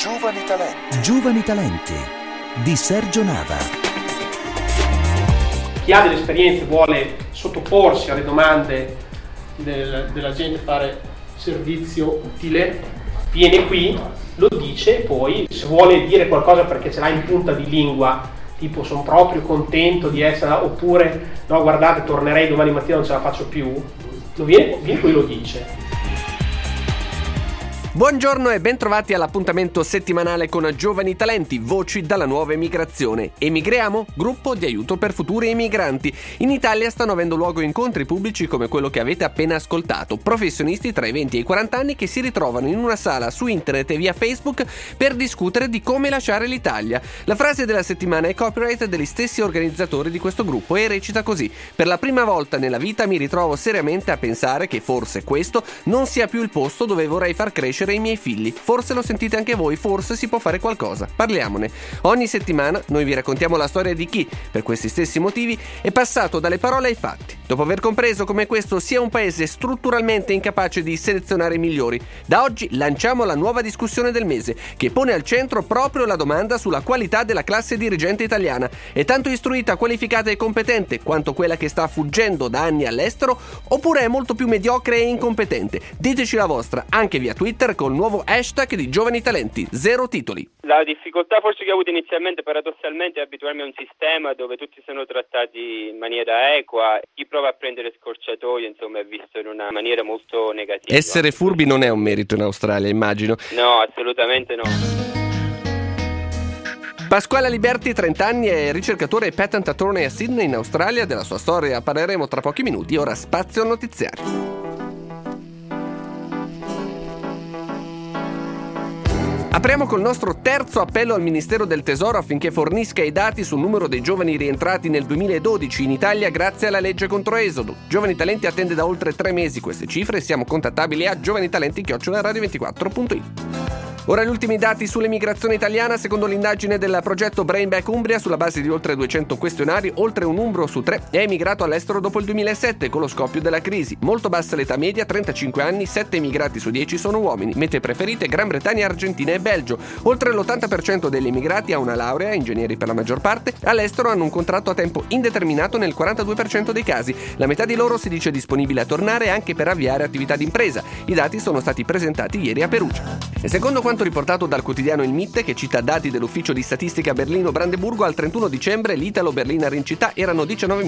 Giovani Talenti. Giovani Talenti di Sergio Nava. Chi ha delle esperienze vuole sottoporsi alle domande della gente, fare servizio utile, viene qui, lo dice, poi se vuole dire qualcosa perché ce l'ha in punta di lingua, tipo sono proprio contento di essere, oppure no guardate tornerei domani mattina, non ce la faccio più, viene qui, lo dice. Buongiorno e bentrovati all'appuntamento settimanale con Giovani Talenti, voci dalla nuova emigrazione. Emigriamo? Gruppo di aiuto per futuri emigranti. In Italia stanno avendo luogo incontri pubblici come quello che avete appena ascoltato. Professionisti tra i 20 e i 40 anni che si ritrovano in una sala su internet e via Facebook per discutere di come lasciare l'Italia. La frase della settimana è copyright degli stessi organizzatori di questo gruppo e recita così: per la prima volta nella vita mi ritrovo seriamente a pensare che forse questo non sia più il posto dove vorrei far crescere i miei figli. Forse lo sentite anche voi, forse si può fare qualcosa. Parliamone. Ogni settimana noi vi raccontiamo la storia di chi, per questi stessi motivi, è passato dalle parole ai fatti. Dopo aver compreso come questo sia un paese strutturalmente incapace di selezionare i migliori, da oggi lanciamo la nuova discussione del mese, che pone al centro proprio la domanda sulla qualità della classe dirigente italiana. È tanto istruita, qualificata e competente quanto quella che sta fuggendo da anni all'estero, oppure è molto più mediocre e incompetente? Diteci la vostra, anche via Twitter, col nuovo hashtag di Giovani Talenti, 0 titoli. La difficoltà forse che ho avuto inizialmente, paradossalmente, è abituarmi a un sistema dove tutti sono trattati in maniera equa. Chi prova a prendere scorciatoie, insomma, è visto in una maniera molto negativa. Essere furbi non è un merito in Australia, immagino. No, assolutamente no. Pasquale Liberti, 30 anni, è ricercatore e patent attorney a Sydney in Australia. Della sua storia parleremo tra pochi minuti, ora spazio notiziario. Apriamo col nostro terzo appello al Ministero del Tesoro affinché fornisca i dati sul numero dei giovani rientrati nel 2012 in Italia grazie alla legge contro Esodo. Giovani Talenti attende da oltre 3 mesi queste cifre e siamo contattabili a giovanitalenti@radio24.it. Ora gli ultimi dati sull'emigrazione italiana. Secondo l'indagine del progetto Brain Back Umbria, sulla base di oltre 200 questionari, oltre un umbro su 3 è emigrato all'estero dopo il 2007 con lo scoppio della crisi. Molto bassa l'età media, 35 anni, 7 emigrati su 10 sono uomini. Mete preferite Gran Bretagna, Argentina e Belgio. Oltre l'80% degli emigrati ha una laurea, ingegneri per la maggior parte. All'estero hanno un contratto a tempo indeterminato nel 42% dei casi. La metà di loro si dice disponibile a tornare anche per avviare attività d'impresa. I dati sono stati presentati ieri a Perugia. E secondo quanto riportato dal quotidiano Il Mitte, che cita dati dell'ufficio di statistica Berlino-Brandeburgo, al 31 dicembre l'italo-berliner in città erano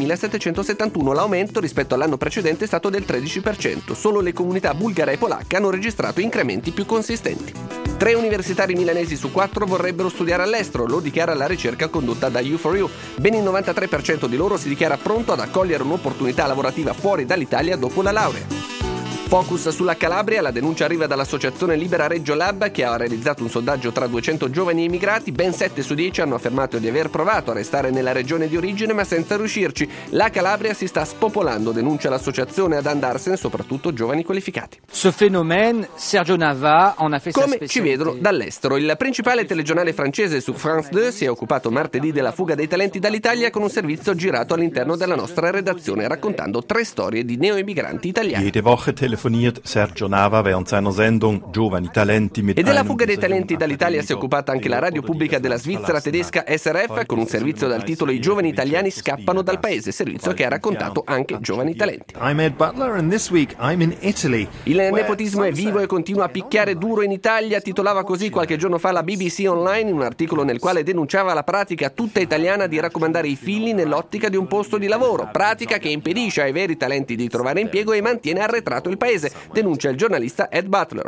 19.771. L'aumento rispetto all'anno precedente è stato del 13%. Solo le comunità bulgara e polacche hanno registrato incrementi più consistenti. 3 universitari milanesi su 4 vorrebbero studiare all'estero, lo dichiara la ricerca condotta da U4U. Ben il 93% di loro si dichiara pronto ad accogliere un'opportunità lavorativa fuori dall'Italia dopo la laurea. Focus sulla Calabria, la denuncia arriva dall'associazione Libera Reggio Lab, che ha realizzato un sondaggio tra 200 giovani immigrati. Ben 7 su 10 hanno affermato di aver provato a restare nella regione di origine ma senza riuscirci. La Calabria si sta spopolando, denuncia l'associazione, ad andarsene soprattutto giovani qualificati. Ce phénomène, Sergio Nava en a fait sa Come spécialité. ci vedono dall'estero. Il principale telegiornale francese su France 2 si è occupato martedì della fuga dei talenti dall'Italia con un servizio girato all'interno della nostra redazione, raccontando 3 storie di neoemigranti italiani. Jede Woche telefoniert Sergio Nava während seiner Sendung Giovani Talenti mit E della einem fuga dei dieser talenti jungen dall'Italia si è occupata anche la radio pubblica della Svizzera tedesca SRF, con un servizio dal titolo I giovani italiani scappano dal paese, servizio che ha raccontato anche Giovani Talenti. I'm Ed Butler and this week I'm in Italy. Il nepotismo è vivo e continua a picchiare duro in Italia, titolava così qualche giorno fa la BBC Online in un articolo nel quale denunciava la pratica tutta italiana di raccomandare i figli nell'ottica di un posto di lavoro, pratica che impedisce ai veri talenti di trovare impiego e mantiene arretrato il paese, denuncia il giornalista Ed Butler.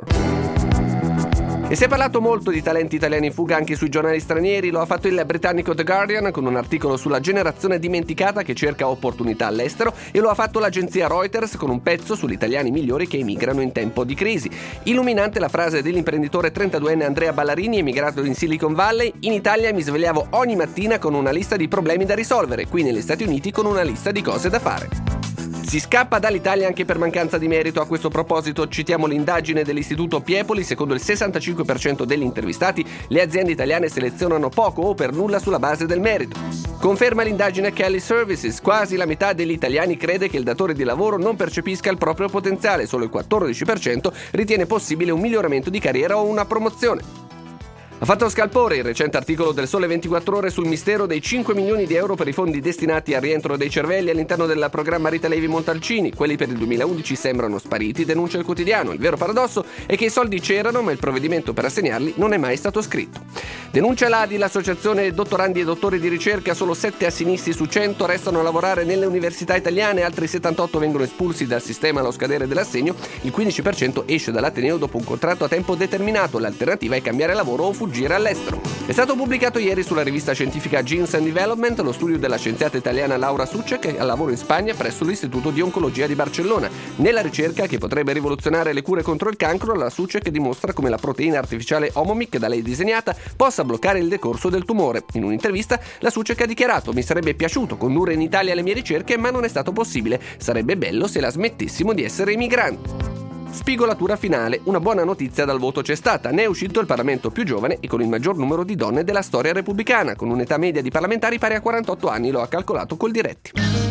E si è parlato molto di talenti italiani in fuga anche sui giornali stranieri. Lo ha fatto il britannico The Guardian con un articolo sulla generazione dimenticata che cerca opportunità all'estero, e lo ha fatto l'agenzia Reuters con un pezzo sugli italiani migliori che emigrano in tempo di crisi. Illuminante la frase dell'imprenditore 32enne Andrea Ballarini, emigrato in Silicon Valley: in Italia mi svegliavo ogni mattina con una lista di problemi da risolvere, qui negli Stati Uniti con una lista di cose da fare. Si scappa dall'Italia anche per mancanza di merito. A questo proposito citiamo l'indagine dell'Istituto Piepoli. Secondo il 65% degli intervistati, le aziende italiane selezionano poco o per nulla sulla base del merito. Conferma l'indagine Kelly Services: quasi la metà degli italiani crede che il datore di lavoro non percepisca il proprio potenziale, solo il 14% ritiene possibile un miglioramento di carriera o una promozione. Ha fatto scalpore il recente articolo del Sole 24 Ore sul mistero dei 5 milioni di euro per i fondi destinati al rientro dei cervelli all'interno del programma Rita Levi-Montalcini. Quelli per il 2011 sembrano spariti, denuncia il quotidiano. Il vero paradosso è che i soldi c'erano, ma il provvedimento per assegnarli non è mai stato scritto. Denuncia l'ADI, l'associazione dottorandi e dottori di ricerca. Solo 7 assegnisti su 100 restano a lavorare nelle università italiane, altri 78 vengono espulsi dal sistema allo scadere dell'assegno, il 15% esce dall'ateneo dopo un contratto a tempo determinato. L'alternativa è cambiare lavoro o fuggire all'estero. È stato pubblicato ieri sulla rivista scientifica Genes and Development lo studio della scienziata italiana Laura Succe, che lavora in Spagna presso l'Istituto di Oncologia di Barcellona. Nella ricerca che potrebbe rivoluzionare le cure contro il cancro, la Succe che dimostra come la proteina artificiale Omomic da lei disegnata possa bloccare il decorso del tumore. In un'intervista la Succe ha dichiarato: mi sarebbe piaciuto condurre in Italia le mie ricerche, ma non è stato possibile. Sarebbe bello se la smettessimo di essere immigranti. Spigolatura finale, una buona notizia dal voto c'è stata. Ne è uscito il Parlamento più giovane e con il maggior numero di donne della storia repubblicana, con un'età media di parlamentari pari a 48 anni, lo ha calcolato col Diretti.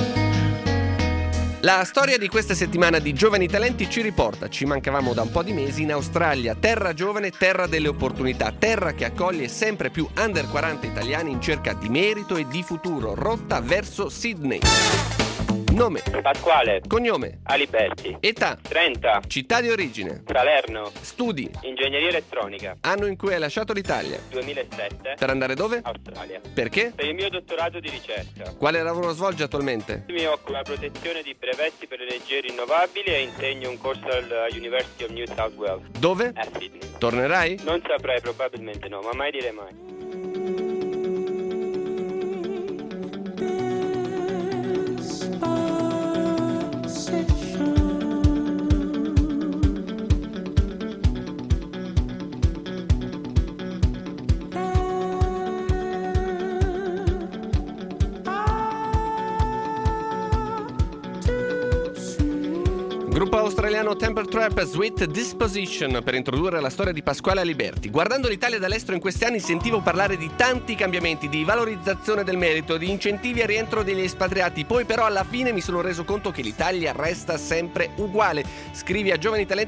La storia di questa settimana di Giovani Talenti ci riporta, ci mancavamo da un po' di mesi, in Australia, terra giovane, terra delle opportunità, terra che accoglie sempre più under 40 italiani in cerca di merito e di futuro, rotta verso Sydney. Nome: Pasquale. Cognome: Aliberti. Età: 30. Città di origine: Salerno. Studi: Ingegneria elettronica. anno in cui hai lasciato l'Italia. 2007. Per andare dove? Australia. Perché? Per il mio dottorato di ricerca. Quale lavoro svolgi attualmente? Mi occupo della protezione di brevetti per le energie rinnovabili e insegno un corso alla University of New South Wales. Dove? A Sydney. Tornerai? Non saprei, probabilmente no, ma mai dire mai. Gruppo australiano Temper Trap, Sweet Disposition, per introdurre la storia di Pasquale Aliberti. Guardando l'Italia dall'estero in questi anni sentivo parlare di tanti cambiamenti, di valorizzazione del merito, di incentivi al rientro degli espatriati. Poi però alla fine mi sono reso conto che l'Italia resta sempre uguale. Scrivi a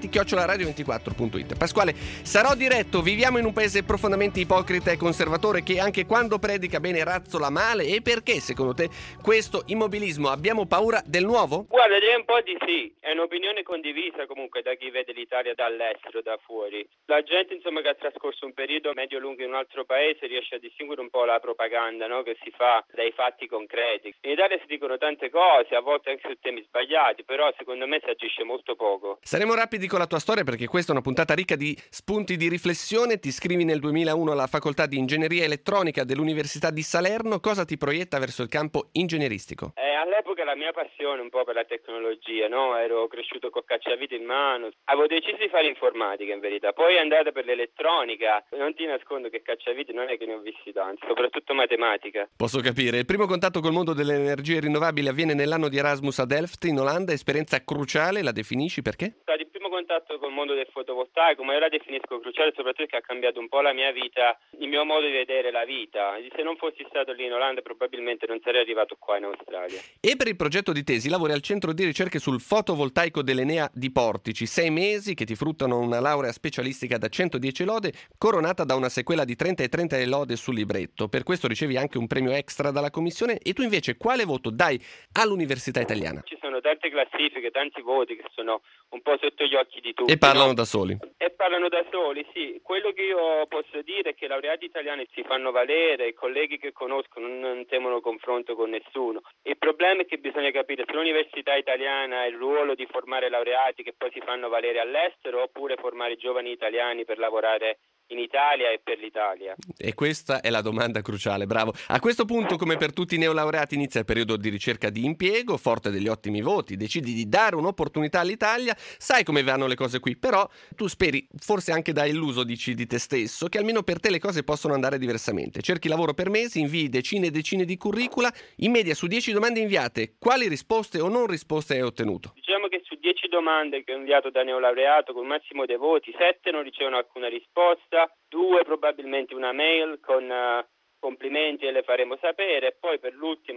giovanitalenti@radio24.it. Pasquale, sarò diretto, viviamo in un paese profondamente ipocrita e conservatore che anche quando predica bene razzola male. E perché secondo te questo immobilismo? Abbiamo paura del nuovo? Guarda, direi un po' di sì, è un'opinione condivisa comunque da chi vede l'Italia dall'estero, da fuori. La gente insomma che ha trascorso un periodo medio-lungo in un altro paese riesce a distinguere un po' la propaganda, no? Che si fa dai fatti concreti. In Italia si dicono tante cose, a volte anche su temi sbagliati, però secondo me si agisce molto poco. Saremo rapidi con la tua storia perché questa è una puntata ricca di spunti di riflessione. Ti iscrivi nel 2001 alla facoltà di ingegneria elettronica dell'Università di Salerno. Cosa ti proietta verso il campo ingegneristico? All'epoca la mia passione un po' per la tecnologia, no? Ero cresciuto col cacciavite in mano, avevo deciso di fare informatica in verità, poi è andata per l'elettronica. Non ti nascondo che cacciavite non è che ne ho visti tanti, soprattutto matematica. Posso capire. Il primo contatto col mondo delle energie rinnovabili avviene nell'anno di Erasmus a Delft in Olanda, esperienza cruciale, la definisci perché? Il primo contatto col mondo del fotovoltaico, ma io la definisco cruciale soprattutto perché ha cambiato un po' la mia vita, il mio modo di vedere la vita. Se non fossi stato lì in Olanda probabilmente non sarei arrivato qua in Australia. E per il progetto di tesi lavori al centro di ricerche sul fotovoltaico dell'Enea di Portici, 6 mesi che ti fruttano una laurea specialistica da 110 lode, coronata da una sequela di 30 e 30 lode sul libretto. Per questo ricevi anche un premio extra dalla commissione. E tu invece quale voto dai all'Università Italiana? Ci sono tante classifiche, tanti voti che sono un po' sotto gli occhi di tutti. E parlano no? da soli. E parlano da soli, sì. Quello che io posso dire è che i laureati italiani si fanno valere, i colleghi che conosco non temono confronto con nessuno. Il problema è che bisogna capire se l'università italiana ha il ruolo di formare laureati che poi si fanno valere all'estero oppure formare giovani italiani per lavorare in Italia e per l'Italia. E questa è la domanda cruciale, bravo. A questo punto, come per tutti i neolaureati, inizia il periodo di ricerca di impiego, forte degli ottimi voti, decidi di dare un'opportunità all'Italia, sai come vanno le cose qui, però tu speri, forse anche da illuso dici di te stesso, che almeno per te le cose possono andare diversamente. Cerchi lavoro per mesi, invii decine e decine di curricula, in media su 10 domande inviate, quali risposte o non risposte hai ottenuto? Diciamo che su 10 domande che ho inviato da neolaureato con il massimo dei voti, 7 non ricevono alcuna risposta, 2 probabilmente una mail con complimenti e le faremo sapere, e poi per l'ultima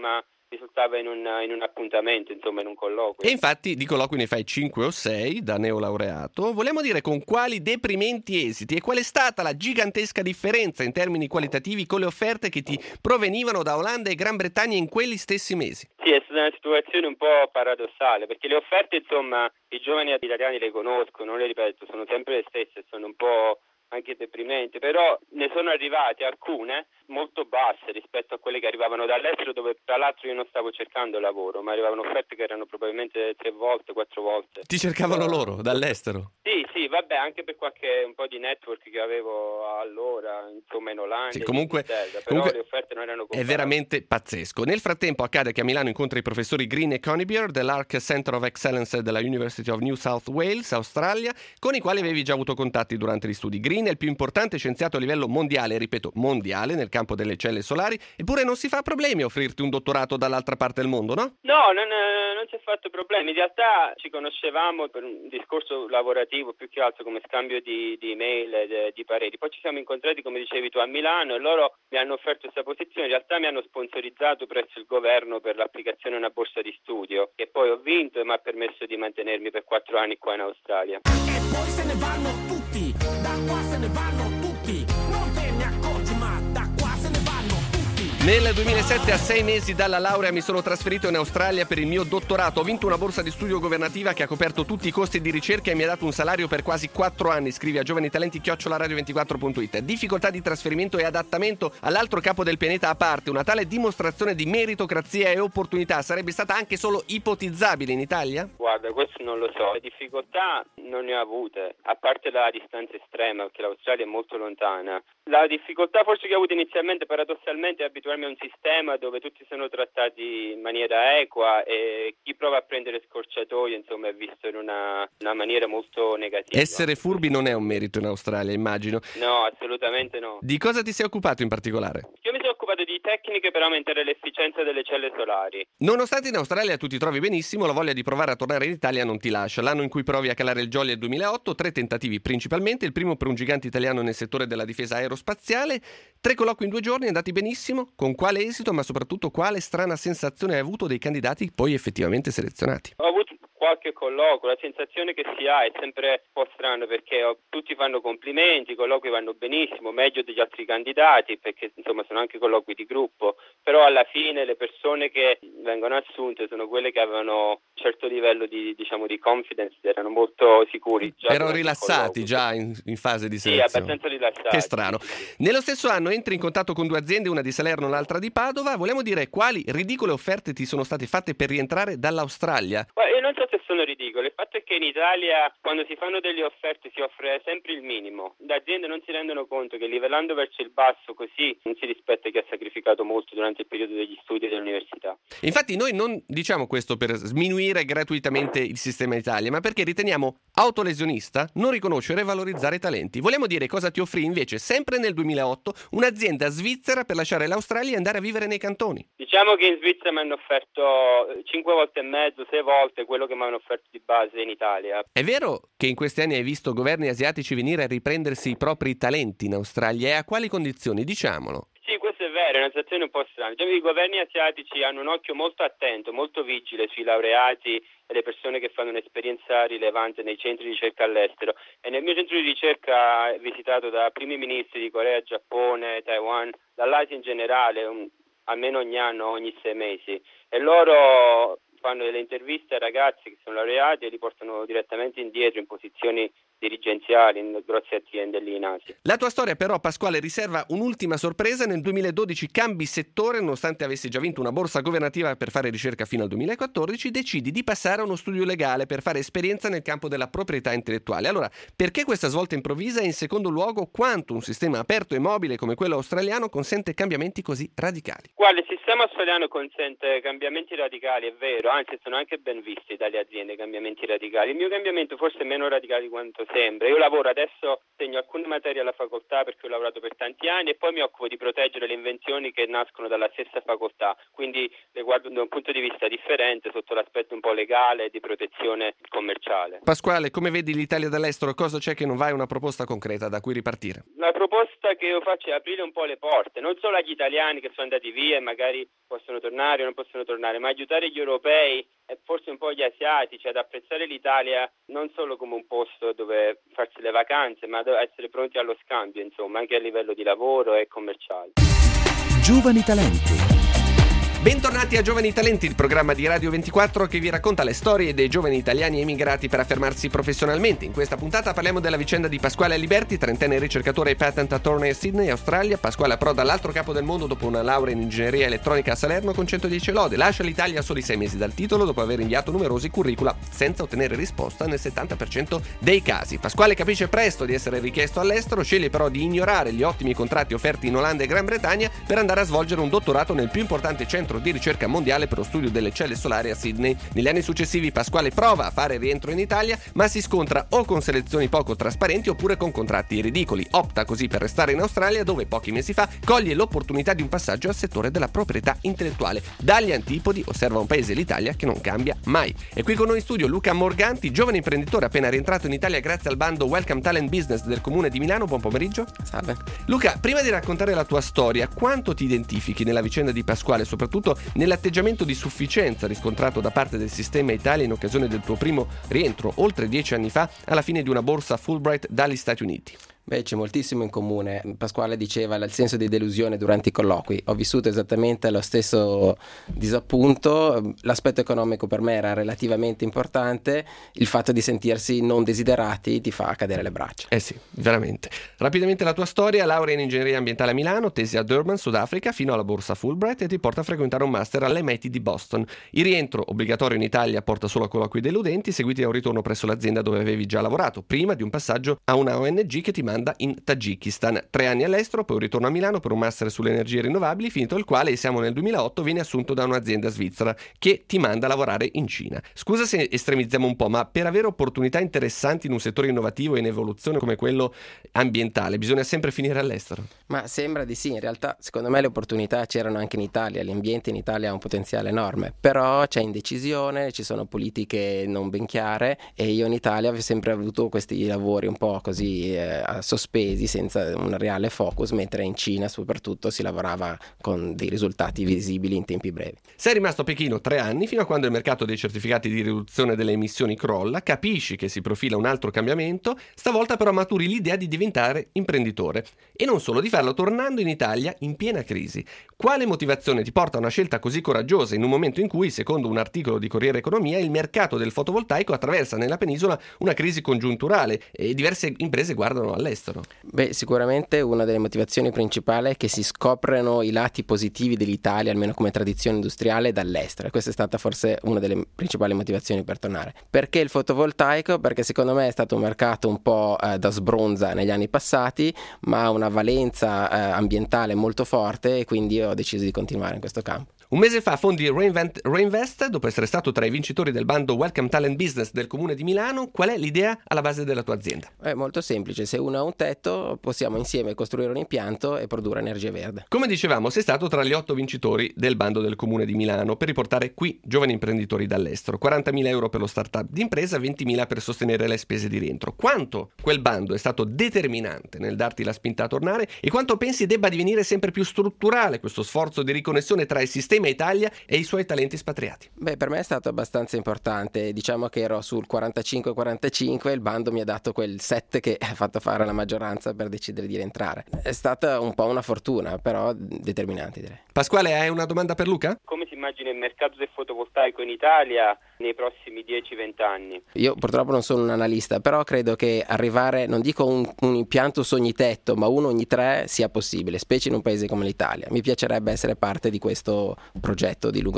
risultava in un appuntamento, insomma in un colloquio. E infatti di colloqui ne fai 5 o 6 da neolaureato. Vogliamo dire con quali deprimenti esiti e qual è stata la gigantesca differenza in termini qualitativi con le offerte che ti provenivano da Olanda e Gran Bretagna in quegli stessi mesi? Sì, è stata una situazione un po' paradossale, perché le offerte, insomma, i giovani italiani le conoscono, le ripeto, sono sempre le stesse, sono un po' anche deprimenti, però ne sono arrivate alcune molto basse rispetto a quelle che arrivavano dall'estero, dove tra l'altro io non stavo cercando lavoro, ma arrivavano offerte che erano probabilmente 3 volte, 4 volte. Ti cercavano loro dall'estero? Sì, vabbè, anche per qualche un po' di network che avevo allora, insomma in Olanda. Sì, comunque le offerte non erano comparate. È veramente pazzesco. Nel frattempo accade che a Milano incontri i professori Green e Conybeare dell'Arc Center of Excellence della University of New South Wales, Australia, con i quali avevi già avuto contatti durante gli studi. Green è il più importante scienziato a livello mondiale, ripeto, mondiale, nel campo delle celle solari, eppure non si fa problemi a offrirti un dottorato dall'altra parte del mondo, no? No, non ci ha fatto problemi. In realtà ci conoscevamo per un discorso lavorativo, più che altro come scambio di email, di pareri. Poi ci siamo incontrati, come dicevi tu, a Milano, e loro mi hanno offerto questa posizione. In realtà mi hanno sponsorizzato presso il governo per l'applicazione a una borsa di studio, che poi ho vinto e mi ha permesso di mantenermi per 4 anni qua in Australia. E poi se ne vanno tutti, da qua se ne vanno tutti, non te ne accorgi ma da qua se ne vanno tutti. Nel 2007, a 6 mesi dalla laurea, mi sono trasferito in Australia per il mio dottorato. Ho vinto una borsa di studio governativa che ha coperto tutti i costi di ricerca e mi ha dato un salario per quasi 4 anni. Scrivi a giovanitalenti@radio24.it. Difficoltà di trasferimento e adattamento all'altro capo del pianeta a parte, una tale dimostrazione di meritocrazia e opportunità sarebbe stata anche solo ipotizzabile in Italia? Guarda, questo non lo so. Le difficoltà non ne ho avute, a parte la distanza estrema, perché l'Australia è molto lontana. La difficoltà forse che ho avuto inizialmente, paradossalmente, è abituarmi a un sistema dove tutti sono trattati in maniera equa e chi prova a prendere scorciatoie, insomma, è visto in una maniera molto negativa. Essere furbi non è un merito in Australia, immagino. No, assolutamente no. Di cosa ti sei occupato in particolare? Io mi sono occupato di tecniche per aumentare l'efficienza delle celle solari. Nonostante in Australia tu ti trovi benissimo, la voglia di provare a tornare in Italia non ti lascia. L'anno in cui provi a calare il jolly è il 2008, 3 tentativi principalmente, il primo per un gigante italiano nel settore della difesa aerospaziale, 3 colloqui in 2 giorni andati benissimo. Con quale esito, ma soprattutto quale strana sensazione hai avuto dei candidati poi effettivamente selezionati? Ho avuto qualche colloquio, la sensazione che si ha è sempre un po' strana, perché tutti fanno complimenti, i colloqui vanno benissimo, meglio degli altri candidati, perché insomma sono anche colloqui di gruppo, però alla fine le persone che vengono assunte sono quelle che avevano un certo livello di confidence, erano molto sicuri. Erano rilassati già in fase di selezione. Sì, abbastanza rilassati. Che strano. Nello stesso anno entri in contatto con 2 aziende, una di Salerno, l'altra di Padova. Vogliamo dire quali ridicole offerte ti sono state fatte per rientrare dall'Australia? Io non so se sono ridicole, il fatto è che in Italia quando si fanno delle offerte si offre sempre il minimo, le aziende non si rendono conto che livellando verso il basso così non si rispetta chi ha sacrificato molto durante il periodo degli studi e dell'università. Infatti noi non diciamo questo per sminuire gratuitamente il sistema Italia, ma perché riteniamo autolesionista non riconoscere e valorizzare i talenti. Vogliamo dire cosa ti offrì invece sempre nel 2008 un'azienda svizzera per lasciare l'Australia e andare a vivere nei cantoni. Diciamo che in Svizzera mi hanno offerto 5 volte e mezzo, 6 volte quello che mi hanno offerto di base in Italia. È vero che in questi anni hai visto governi asiatici venire a riprendersi i propri talenti in Australia, e a quali condizioni? Diciamolo. Sì, questo è vero, è una situazione un po' strana. Diciamo che i governi asiatici hanno un occhio molto attento, molto vigile sui laureati e le persone che fanno un'esperienza rilevante nei centri di ricerca all'estero. E nel mio centro di ricerca visitato da primi ministri di Corea, Giappone, Taiwan, dall'Asia in generale, almeno ogni anno, ogni 6 mesi. E loro fanno delle interviste ai ragazzi che sono laureati e li portano direttamente indietro in posizioni dirigenziali in grosse aziende lì in Asia. La tua storia però, Pasquale, riserva un'ultima sorpresa. Nel 2012 cambi settore, nonostante avessi già vinto una borsa governativa per fare ricerca fino al 2014, decidi di passare a uno studio legale per fare esperienza nel campo della proprietà intellettuale. Allora, perché questa svolta improvvisa e in secondo luogo quanto un sistema aperto e mobile come quello australiano consente cambiamenti così radicali? Guarda, il sistema australiano consente cambiamenti radicali, è vero, anzi sono anche ben visti dalle aziende cambiamenti radicali. Il mio cambiamento forse è meno radicale di quanto sembra. Io lavoro adesso, segno alcune materie alla facoltà perché ho lavorato per tanti anni e poi mi occupo di proteggere le invenzioni che nascono dalla stessa facoltà, quindi le guardo da un punto di vista differente sotto l'aspetto un po' legale e di protezione commerciale. Pasquale, come vedi l'Italia dall'estero? Cosa c'è che non va? È una proposta concreta da cui ripartire? La proposta che io faccio è aprire un po' le porte, non solo agli italiani che sono andati via e magari possono tornare o non possono tornare, ma aiutare gli europei e forse un po' gli asiatici ad apprezzare l'Italia non solo come un posto dove farsi le vacanze, ma ad essere pronti allo scambio, insomma, anche a livello di lavoro e commerciale. Giovani talenti. Bentornati a Giovani Talenti, il programma di Radio 24 che vi racconta le storie dei giovani italiani emigrati per affermarsi professionalmente. In questa puntata parliamo della vicenda di Pasquale Aliberti, trentenne ricercatore e patent attorney a Sydney, Australia. Pasquale approda all'altro capo del mondo dopo una laurea in ingegneria elettronica a Salerno con 110 lode. Lascia l'Italia a soli 6 mesi dal titolo dopo aver inviato numerosi curricula senza ottenere risposta nel 70% dei casi. Pasquale capisce presto di essere richiesto all'estero, sceglie però di ignorare gli ottimi contratti offerti in Olanda e Gran Bretagna per andare a svolgere un dottorato nel più importante centro di ricerca mondiale per lo studio delle celle solari a Sydney. Negli anni successivi Pasquale prova a fare rientro in Italia, ma si scontra o con selezioni poco trasparenti oppure con contratti ridicoli. Opta così per restare in Australia, dove pochi mesi fa coglie l'opportunità di un passaggio al settore della proprietà intellettuale. Dagli antipodi osserva un paese, l'Italia, che non cambia mai. E qui con noi in studio Luca Morganti, giovane imprenditore appena rientrato in Italia grazie al bando Welcome Talent Business del Comune di Milano. Buon pomeriggio. Salve. Luca, prima di raccontare la tua storia, quanto ti identifichi nella vicenda di Pasquale, soprattutto nell'atteggiamento di sufficienza riscontrato da parte del sistema Italia in occasione del tuo primo rientro oltre 10 anni fa alla fine di una borsa Fulbright dagli Stati Uniti? Beh, c'è moltissimo in comune. Pasquale diceva il senso di delusione durante i colloqui. Ho vissuto esattamente lo stesso disappunto. L'aspetto economico per me era relativamente importante. Il fatto di sentirsi non desiderati ti fa cadere le braccia. Eh sì, veramente. Rapidamente la tua storia: laurea in ingegneria ambientale a Milano, tesi a Durban, Sudafrica, fino alla borsa Fulbright, e ti porta a frequentare un master all'MIT di Boston. Il rientro obbligatorio in Italia porta solo a colloqui deludenti, seguiti da un ritorno presso l'azienda dove avevi già lavorato, prima di un passaggio a una ONG che ti manda in Tagikistan. 3 anni all'estero, poi un ritorno a Milano per un master sulle energie rinnovabili, finito il quale, siamo nel 2008, viene assunto da un'azienda svizzera che ti manda a lavorare in Cina. Scusa se estremizziamo un po', ma per avere opportunità interessanti in un settore innovativo e in evoluzione come quello ambientale bisogna sempre finire all'estero? Ma sembra di sì. In realtà secondo me le opportunità c'erano anche in Italia. L'ambiente in Italia ha un potenziale enorme, però c'è indecisione, ci sono politiche non ben chiare, e io in Italia avevo sempre avuto questi lavori un po' così sospesi, senza un reale focus, mentre in Cina soprattutto si lavorava con dei risultati visibili in tempi brevi. Sei rimasto a Pechino 3 anni, fino a quando il mercato dei certificati di riduzione delle emissioni crolla, capisci che si profila un altro cambiamento, stavolta però maturi l'idea di diventare imprenditore, e non solo, di farlo tornando in Italia in piena crisi. Quale motivazione ti porta a una scelta così coraggiosa in un momento in cui, secondo un articolo di Corriere Economia, il mercato del fotovoltaico attraversa nella penisola una crisi congiunturale e diverse imprese guardano all'estero? Beh, sicuramente una delle motivazioni principali è che si scoprono i lati positivi dell'Italia, almeno come tradizione industriale, dall'estero, e questa è stata forse una delle principali motivazioni per tornare. Perché il fotovoltaico? Perché secondo me è stato un mercato un po' da sbronza negli anni passati, ma ha una valenza ambientale molto forte, e quindi ho deciso di continuare in questo campo. Un mese fa fondi Reinvest, dopo essere stato tra i vincitori del bando Welcome Talent Business del Comune di Milano. Qual è l'idea alla base della tua azienda? È molto semplice: se uno ha un tetto, possiamo insieme costruire un impianto e produrre energia verde. Come dicevamo, sei stato tra gli 8 vincitori del bando del Comune di Milano per riportare qui giovani imprenditori dall'estero. 40.000 euro per lo startup d'impresa, 20.000 per sostenere le spese di rientro. Quanto quel bando è stato determinante nel darti la spinta a tornare, e quanto pensi debba divenire sempre più strutturale questo sforzo di riconnessione tra il sistema Italia e i suoi talenti espatriati? Beh, per me è stato abbastanza importante. Diciamo che ero sul 45-45 e il bando mi ha dato quel 7 che ha fatto fare la maggioranza per decidere di rientrare. È stata un po' una fortuna, però determinante, direi. Pasquale, hai una domanda per Luca? Come si immagina il mercato del fotovoltaico in Italia nei prossimi 10-20 anni? Io purtroppo non sono un analista, però credo che arrivare, non dico un impianto su ogni tetto, ma uno ogni 3 sia possibile, specie in un paese come l'Italia. Mi piacerebbe essere parte di questo progetto di lungo termine.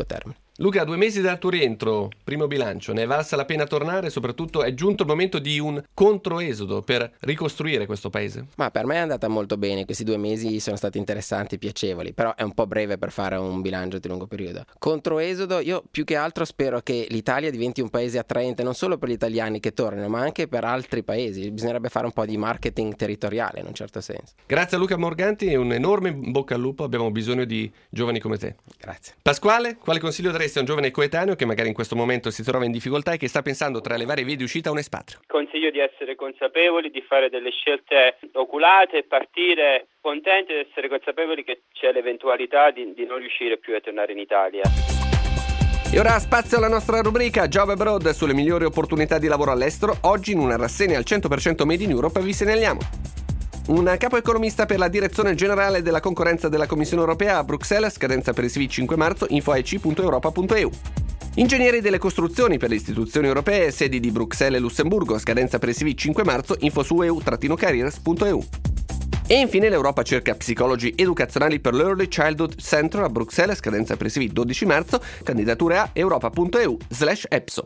Luca, 2 mesi dal tuo rientro, primo bilancio, ne è valsa la pena tornare? Soprattutto è giunto il momento di un controesodo per ricostruire questo paese? Ma per me è andata molto bene, questi 2 mesi sono stati interessanti, piacevoli, però è un po' breve per fare un bilancio di lungo periodo. Controesodo, io più che altro spero che l'Italia diventi un paese attraente non solo per gli italiani che tornano, ma anche per altri paesi. Bisognerebbe fare un po' di marketing territoriale in un certo senso. Grazie a Luca Morganti e un enorme bocca al lupo, abbiamo bisogno di giovani come te. Grazie. Pasquale, quale consiglio daresti a un giovane coetaneo che magari in questo momento si trova in difficoltà e che sta pensando tra le varie vie di uscita a un espatrio? Consiglio di essere consapevoli, di fare delle scelte oculate e partire contenti ed essere consapevoli che c'è l'eventualità di non riuscire più a tornare in Italia. E ora spazio alla nostra rubrica Job Abroad sulle migliori opportunità di lavoro all'estero. Oggi in una rassegna al 100% Made in Europe vi segnaliamo un capo economista per la direzione generale della concorrenza della Commissione Europea a Bruxelles, scadenza per il CV 5 marzo, info.ec.europa.eu. Ingegneri delle costruzioni per le istituzioni europee, sedi di Bruxelles e Lussemburgo, scadenza per il CV 5 marzo, info su eu-careers.eu. E infine l'Europa cerca psicologi educazionali per l'Early Childhood Center a Bruxelles, scadenza per il CV 12 marzo, candidature a europa.eu/EPSO.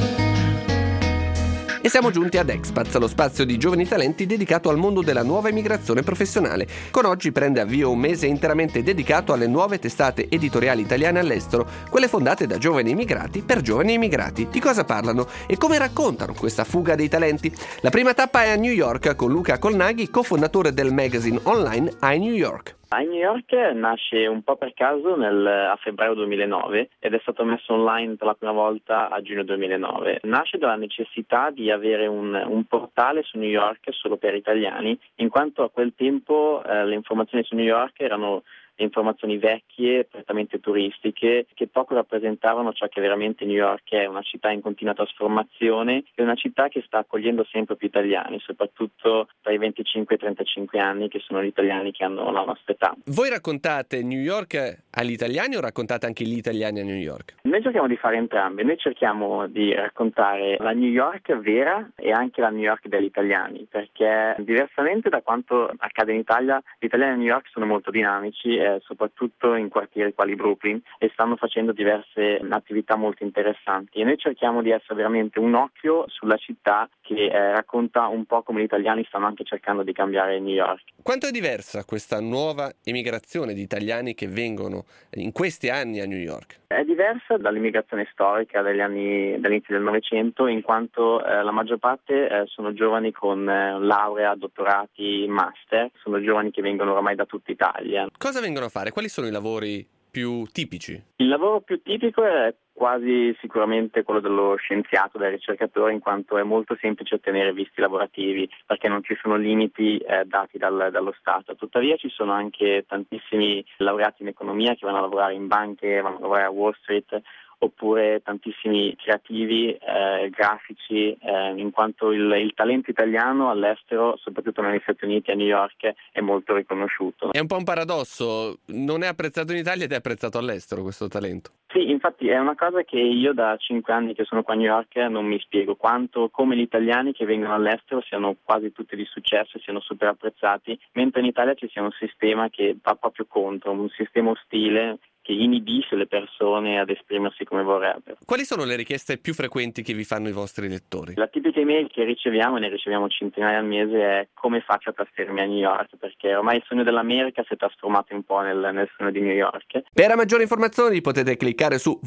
E siamo giunti ad Expats, lo spazio di giovani talenti dedicato al mondo della nuova immigrazione professionale. Con oggi prende avvio un mese interamente dedicato alle nuove testate editoriali italiane all'estero, quelle fondate da giovani immigrati per giovani immigrati. Di cosa parlano e come raccontano questa fuga dei talenti? La prima tappa è a New York con Luca Colnaghi, cofondatore del magazine online iNew York. iNew York nasce un po' per caso a febbraio 2009 ed è stato messo online per la prima volta a giugno 2009. Nasce dalla necessità di avere un portale su New York solo per italiani, in quanto a quel tempo le informazioni su New York erano informazioni vecchie, prettamente turistiche, che poco rappresentavano ciò che veramente New York è, una città in continua trasformazione e una città che sta accogliendo sempre più italiani, soprattutto tra i 25 e i 35 anni, che sono gli italiani che hanno la nostra età. Voi raccontate New York agli italiani o raccontate anche gli italiani a New York? Noi cerchiamo di fare entrambe, noi cerchiamo di raccontare la New York vera e anche la New York degli italiani, perché diversamente da quanto accade in Italia, gli italiani a New York sono molto dinamici, soprattutto in quartieri quali Brooklyn, e stanno facendo diverse attività molto interessanti e noi cerchiamo di essere veramente un occhio sulla città che racconta un po' come gli italiani stanno anche cercando di cambiare New York. Quanto è diversa questa nuova emigrazione di italiani che vengono in questi anni a New York? È diversa dall'immigrazione storica dall'inizio del Novecento, in quanto la maggior parte sono giovani con laurea, dottorati, master, sono giovani che vengono oramai da tutta Italia. Cosa vengono a fare? Quali sono i lavori più tipici? Il lavoro più tipico è quasi sicuramente quello dello scienziato, del ricercatore, in quanto è molto semplice ottenere visti lavorativi perché non ci sono limiti dati dallo Stato. Tuttavia ci sono anche tantissimi laureati in economia che vanno a lavorare in banche, vanno a lavorare a Wall Street, oppure tantissimi creativi, grafici, in quanto il talento italiano all'estero, soprattutto negli Stati Uniti e a New York, è molto riconosciuto. È un po' un paradosso, non è apprezzato in Italia ed è apprezzato all'estero questo talento. Sì, infatti è una cosa che io da 5 anni che sono qua a New York non mi spiego, come gli italiani che vengono all'estero siano quasi tutti di successo e siano super apprezzati, mentre in Italia ci sia un sistema che va proprio contro, un sistema ostile che inibisce le persone ad esprimersi come vorrebbero. Quali sono le richieste più frequenti che vi fanno i vostri lettori? La tipica email che riceviamo, ne riceviamo centinaia al mese, è come faccio a trasferirmi a New York, perché ormai il sogno dell'America si è trasformato un po' nel sogno di New York. Per maggiori informazioni potete cliccare su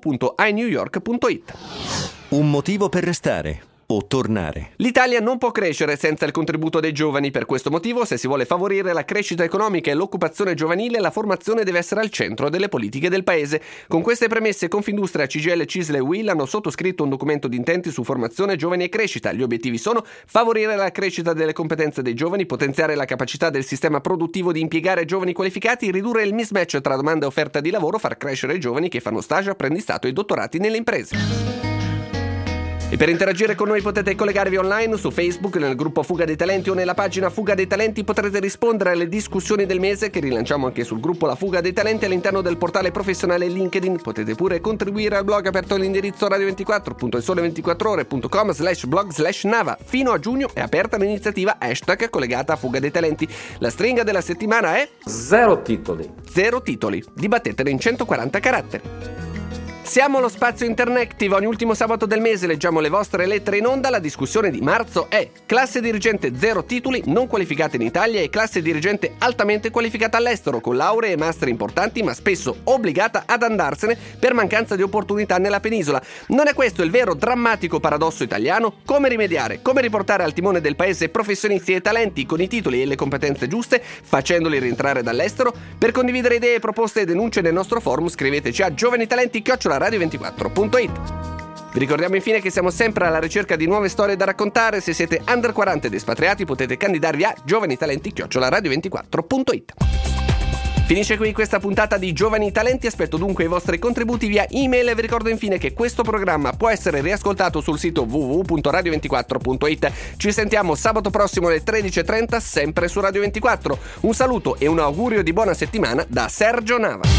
www.inewyork.it. Un motivo per restare o tornare. L'Italia non può crescere senza il contributo dei giovani. Per questo motivo, se si vuole favorire la crescita economica e l'occupazione giovanile, la formazione deve essere al centro delle politiche del paese. Con queste premesse, Confindustria, CGIL, CISL e UIL hanno sottoscritto un documento di intenti su formazione, giovani e crescita. Gli obiettivi sono favorire la crescita delle competenze dei giovani, potenziare la capacità del sistema produttivo di impiegare giovani qualificati, ridurre il mismatch tra domanda e offerta di lavoro, far crescere i giovani che fanno stage, apprendistato e dottorati nelle imprese. E per interagire con noi potete collegarvi online su Facebook, nel gruppo Fuga dei Talenti o nella pagina Fuga dei Talenti. Potrete rispondere alle discussioni del mese che rilanciamo anche sul gruppo La Fuga dei Talenti all'interno del portale professionale LinkedIn. Potete pure contribuire al blog aperto all'indirizzo radio24.sole24ore.com/blog/Nava. Fino a giugno è aperta l'iniziativa hashtag collegata a Fuga dei Talenti. La stringa della settimana è 0 titoli. 0 titoli. Dibattetene in 140 caratteri. Siamo lo spazio Interactive, ogni ultimo sabato del mese leggiamo le vostre lettere in onda. La discussione di marzo è: classe dirigente 0 titoli, non qualificata in Italia, e classe dirigente altamente qualificata all'estero, con lauree e master importanti ma spesso obbligata ad andarsene per mancanza di opportunità nella penisola. Non è questo il vero drammatico paradosso italiano? Come rimediare? Come riportare al timone del paese professionisti e talenti con i titoli e le competenze giuste, facendoli rientrare dall'estero? Per condividere idee, proposte e denunce nel nostro forum scriveteci a giovanitalenti@radio24.it. Vi ricordiamo infine che siamo sempre alla ricerca di nuove storie da raccontare. Se siete under 40 ed espatriati potete candidarvi a giovanitalenti@radio24.it. Finisce qui questa puntata di Giovani Talenti, aspetto dunque i vostri contributi via email e vi ricordo infine che questo programma può essere riascoltato sul sito www.radio24.it. Ci sentiamo sabato prossimo alle 13.30 sempre su Radio 24. Un saluto e un augurio di buona settimana da Sergio Nava.